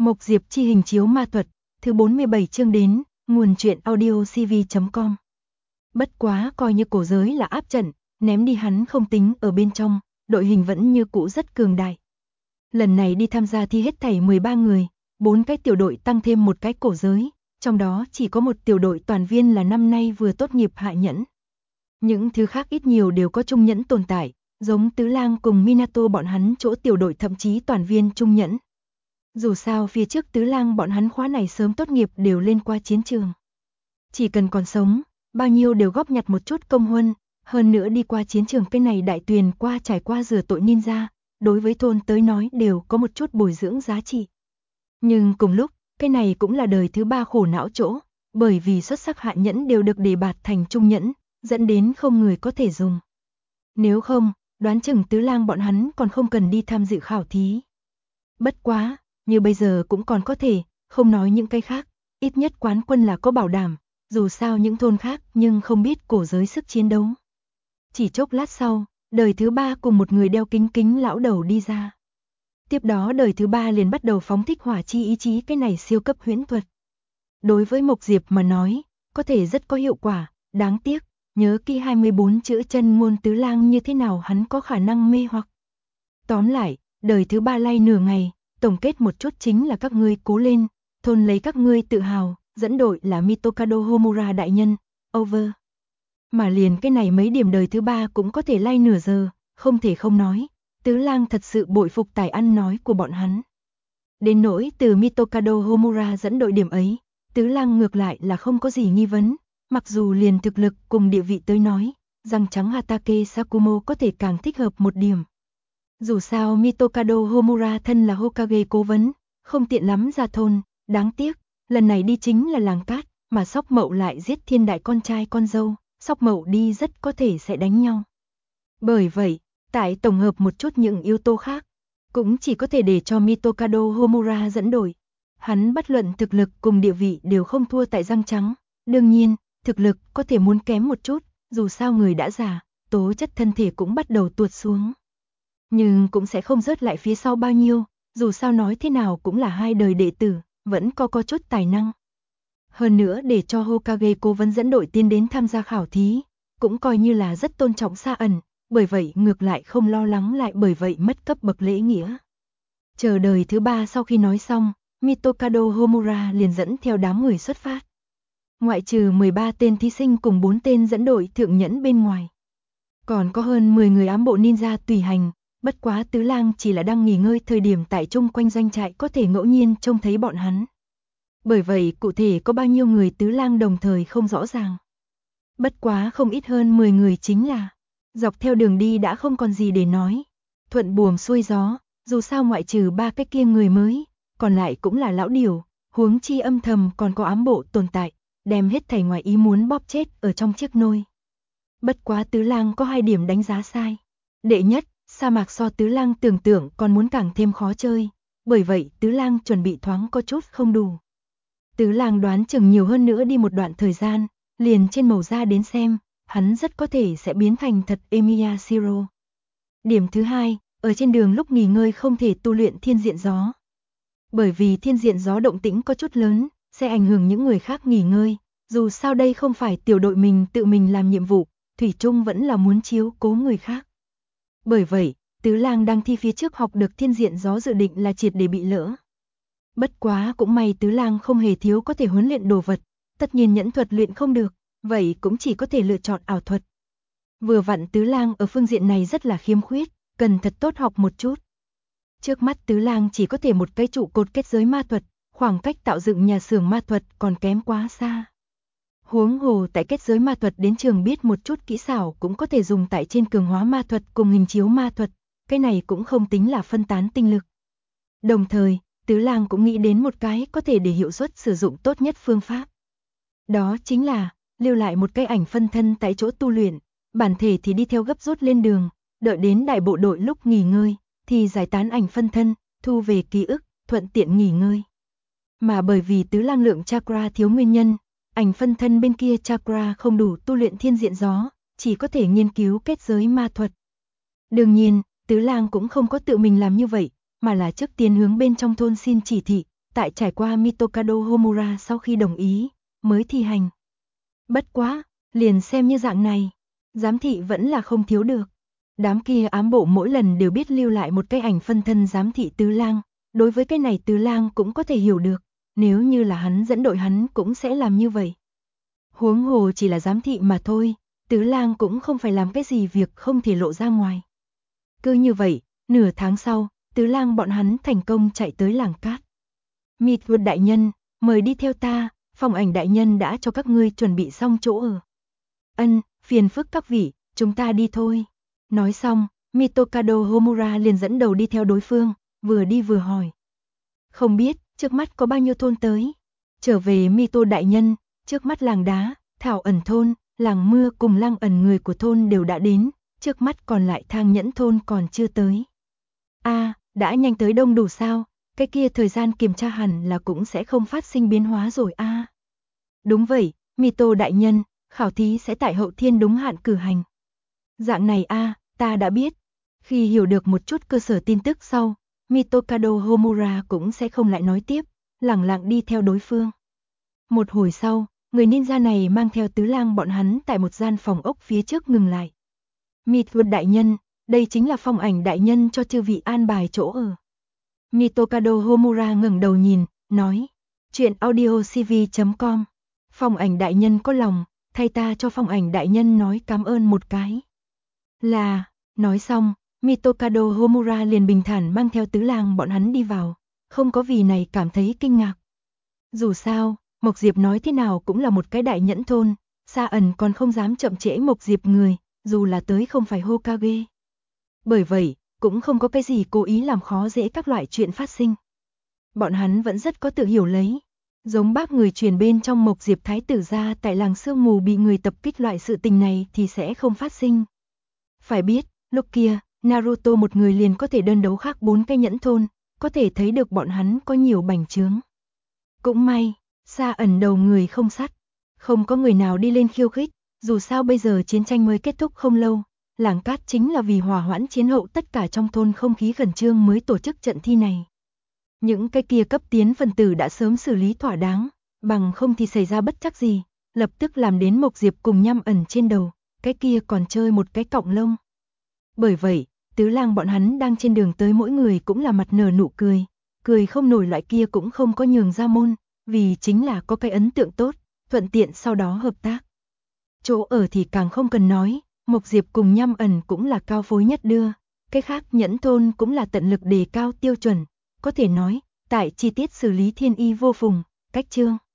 Mộc Diệp chi hình chiếu ma thuật, thứ 47 chương đến, nguồn truyện audio cv.com. Bất quá coi như cổ giới là áp trận, ném đi hắn không tính ở bên trong, đội hình vẫn như cũ rất cường đại. Lần này đi tham gia thi hết thảy 13 người, 4 cái tiểu đội tăng thêm một cái cổ giới, trong đó chỉ có một tiểu đội toàn viên là năm nay vừa tốt nghiệp hạ nhẫn. Những thứ khác ít nhiều đều có trung nhẫn tồn tại, giống Tứ Lang cùng Minato bọn hắn chỗ tiểu đội thậm chí toàn viên trung nhẫn. Dù sao phía trước Tứ Lang bọn hắn khóa này sớm tốt nghiệp đều lên qua chiến trường. Chỉ cần còn sống, bao nhiêu đều góp nhặt một chút công huân, hơn nữa đi qua chiến trường cái này đại tuyền qua trải qua rửa tội ninja, đối với thôn tới nói đều có một chút bồi dưỡng giá trị. Nhưng cùng lúc, cái này cũng là đời thứ 3 khổ não chỗ, bởi vì xuất sắc hạ nhẫn đều được đề bạt thành trung nhẫn, dẫn đến không người có thể dùng. Nếu không, đoán chừng Tứ Lang bọn hắn còn không cần đi tham dự khảo thí. Bất quá, như bây giờ cũng còn có thể, không nói những cái khác, ít nhất quán quân là có bảo đảm, dù sao những thôn khác nhưng không biết cổ giới sức chiến đấu. Chỉ chốc lát sau, đời thứ 3 cùng một người đeo kính kính lão đầu đi ra. Tiếp đó đời thứ 3 liền bắt đầu phóng thích hỏa chi ý chí cái này siêu cấp huyễn thuật. Đối với Mộc Diệp mà nói, có thể rất có hiệu quả, đáng tiếc, nhớ kỹ 24 chữ chân ngôn Tứ Lang như thế nào hắn có khả năng mê hoặc. Tóm lại, đời thứ 3 lay nửa ngày, tổng kết một chút chính là các ngươi cố lên, thôn lấy các ngươi tự hào, dẫn đội là Mitokado Homura đại nhân, over. Mà liền cái này mấy điểm đời thứ 3 cũng có thể lay nửa giờ, không thể không nói, Tứ Lang thật sự bội phục tài ăn nói của bọn hắn. Đến nỗi từ Mitokado Homura dẫn đội điểm ấy, Tứ Lang ngược lại là không có gì nghi vấn, mặc dù liền thực lực cùng địa vị tới nói, răng trắng Hatake Sakumo có thể càng thích hợp một điểm. Dù sao Mitokado Homura thân là Hokage cố vấn, không tiện lắm ra thôn, đáng tiếc, lần này đi chính là làng cát, mà Sóc Mậu lại giết thiên đại con trai con dâu, Sóc Mậu đi rất có thể sẽ đánh nhau. Bởi vậy, tại tổng hợp một chút những yếu tố khác, cũng chỉ có thể để cho Mitokado Homura dẫn đội. Hắn bất luận thực lực cùng địa vị đều không thua tại răng trắng, đương nhiên, thực lực có thể muốn kém một chút, dù sao người đã già, tố chất thân thể cũng bắt đầu tuột xuống. Nhưng cũng sẽ không rớt lại phía sau bao nhiêu, dù sao nói thế nào cũng là hai đời đệ tử, vẫn có chút tài năng. Hơn nữa để cho Hokage cố vấn dẫn đội tiên đến tham gia khảo thí, cũng coi như là rất tôn trọng Sa Ẩn, bởi vậy ngược lại không lo lắng lại bởi vậy mất cấp bậc lễ nghĩa. Chờ đời thứ 3 sau khi nói xong, Mitokado Homura liền dẫn theo đám người xuất phát. Ngoại trừ 13 tên thí sinh cùng 4 tên dẫn đội thượng nhẫn bên ngoài. Còn có hơn 10 người ám bộ ninja tùy hành, bất quá Tứ Lang chỉ là đang nghỉ ngơi thời điểm tại chung quanh doanh trại có thể ngẫu nhiên trông thấy bọn hắn. Bởi vậy cụ thể có bao nhiêu người Tứ Lang đồng thời không rõ ràng. Bất quá không ít hơn 10 người chính là, dọc theo đường đi đã không còn gì để nói. Thuận buồm xuôi gió, dù sao ngoại trừ 3 cái kia người mới, còn lại cũng là lão điểu, huống chi âm thầm còn có ám bộ tồn tại, đem hết thảy ngoài ý muốn bóp chết ở trong chiếc nôi. Bất quá Tứ Lang có 2 điểm đánh giá sai. Đệ nhất, sa mạc so Tứ Lang tưởng tượng còn muốn càng thêm khó chơi, bởi vậy Tứ Lang chuẩn bị thoáng có chút không đủ. Tứ Lang đoán chừng nhiều hơn nữa đi một đoạn thời gian, liền trên màu da đến xem, hắn rất có thể sẽ biến thành thật Emiya Shiro. Điểm thứ hai, ở trên đường lúc nghỉ ngơi không thể tu luyện thiên diện gió. Bởi vì thiên diện gió động tĩnh có chút lớn, sẽ ảnh hưởng những người khác nghỉ ngơi, dù sao đây không phải tiểu đội mình tự mình làm nhiệm vụ, thủy chung vẫn là muốn chiếu cố người khác. Bởi vậy, Tứ Lang đang thi phía trước học được thiên diện gió dự định là triệt để bị lỡ. Bất quá cũng may Tứ Lang không hề thiếu có thể huấn luyện đồ vật, tất nhiên nhẫn thuật luyện không được, vậy cũng chỉ có thể lựa chọn ảo thuật. Vừa vặn Tứ Lang ở phương diện này rất là khiếm khuyết, cần thật tốt học một chút. Trước mắt Tứ Lang chỉ có thể một cái trụ cột kết giới ma thuật, khoảng cách tạo dựng nhà xưởng ma thuật còn kém quá xa. Huống hồ tại kết giới ma thuật đến trường biết một chút kỹ xảo cũng có thể dùng tại trên cường hóa ma thuật cùng hình chiếu ma thuật, cái này cũng không tính là phân tán tinh lực. Đồng thời, Tứ Lang cũng nghĩ đến một cái có thể để hiệu suất sử dụng tốt nhất phương pháp. Đó chính là, lưu lại một cái ảnh phân thân tại chỗ tu luyện, bản thể thì đi theo gấp rút lên đường, đợi đến đại bộ đội lúc nghỉ ngơi, thì giải tán ảnh phân thân, thu về ký ức, thuận tiện nghỉ ngơi. Mà bởi vì Tứ Lang lượng chakra thiếu nguyên nhân, ảnh phân thân bên kia chakra không đủ tu luyện thiên diện gió, chỉ có thể nghiên cứu kết giới ma thuật. Đương nhiên, Tứ Lang cũng không có tự mình làm như vậy, mà là trước tiên hướng bên trong thôn xin chỉ thị, tại trải qua Mitokado Homura sau khi đồng ý, mới thi hành. Bất quá, liền xem như dạng này, giám thị vẫn là không thiếu được. Đám kia ám bộ mỗi lần đều biết lưu lại một cái ảnh phân thân giám thị Tứ Lang, đối với cái này Tứ Lang cũng có thể hiểu được, nếu như là hắn dẫn đội hắn cũng sẽ làm như vậy. Huống hồ chỉ là giám thị mà thôi, Tứ Lang cũng không phải làm cái gì việc không thể lộ ra ngoài. Cứ như vậy, nửa tháng sau, Tứ Lang bọn hắn thành công chạy tới làng cát. Midwood đại nhân, mời đi theo ta, phòng ảnh đại nhân đã cho các ngươi chuẩn bị xong chỗ ở. Ân, phiền phức các vị, chúng ta đi thôi. Nói xong, Mitokado Homura liền dẫn đầu đi theo đối phương, vừa đi vừa hỏi. Không biết, trước mắt có bao nhiêu thôn tới? Trở về Mito đại nhân, trước mắt làng đá, Thảo ẩn thôn, làng mưa cùng Lăng ẩn người của thôn đều đã đến, trước mắt còn lại Thang Nhẫn thôn còn chưa tới. Đã nhanh tới đông đủ sao, cái kia thời gian kiểm tra hẳn là cũng sẽ không phát sinh biến hóa rồi Đúng vậy, Mito đại nhân, khảo thí sẽ tại hậu thiên đúng hạn cử hành. Dạng này ta đã biết. Khi hiểu được một chút cơ sở tin tức sau, Mitokado Homura cũng sẽ không lại nói tiếp, lẳng lặng đi theo đối phương. Một hồi sau, người ninja này mang theo Tứ Lang bọn hắn tại một gian phòng ốc phía trước ngừng lại. Midwood đại nhân, đây chính là phong ảnh đại nhân cho chư vị an bài chỗ ở. Mitokado Homura ngẩng đầu nhìn, nói, chuyện audiocv.com, phong ảnh đại nhân có lòng, thay ta cho phong ảnh đại nhân nói cảm ơn một cái. Là, nói xong, Mitokado Homura liền bình thản mang theo Tứ Lang bọn hắn đi vào, không có vì này cảm thấy kinh ngạc. Dù sao, Mộc Diệp nói thế nào cũng là một cái đại nhẫn thôn, Sa ẩn còn không dám chậm trễ Mộc Diệp người, dù là tới không phải Hokage. Bởi vậy, cũng không có cái gì cố ý làm khó dễ các loại chuyện phát sinh. Bọn hắn vẫn rất có tự hiểu lấy, giống bác người truyền bên trong Mộc Diệp thái tử gia tại làng sương mù bị người tập kích loại sự tình này thì sẽ không phát sinh. Phải biết, lúc kia, Naruto một người liền có thể đơn đấu khác 4 cái nhẫn thôn, có thể thấy được bọn hắn có nhiều bành trướng. Cũng may, Sa ẩn đầu người không sắt, không có người nào đi lên khiêu khích, dù sao bây giờ chiến tranh mới kết thúc không lâu, làng cát chính là vì hòa hoãn chiến hậu tất cả trong thôn không khí khẩn trương mới tổ chức trận thi này. Những cái kia cấp tiến phần tử đã sớm xử lý thỏa đáng, bằng không thì xảy ra bất trắc gì, lập tức làm đến Mộc Diệp cùng Nham ẩn trên đầu, cái kia còn chơi một cái cọng lông. Bởi vậy, Tứ Lang bọn hắn đang trên đường tới mỗi người cũng là mặt nở nụ cười, cười không nổi loại kia cũng không có nhường ra môn, vì chính là có cái ấn tượng tốt, thuận tiện sau đó hợp tác. Chỗ ở thì càng không cần nói, Mộc Diệp cùng Nham ẩn cũng là cao phối nhất đưa, cái khác nhẫn thôn cũng là tận lực đề cao tiêu chuẩn, có thể nói, tại chi tiết xử lý thiên y vô phùng, cách chương.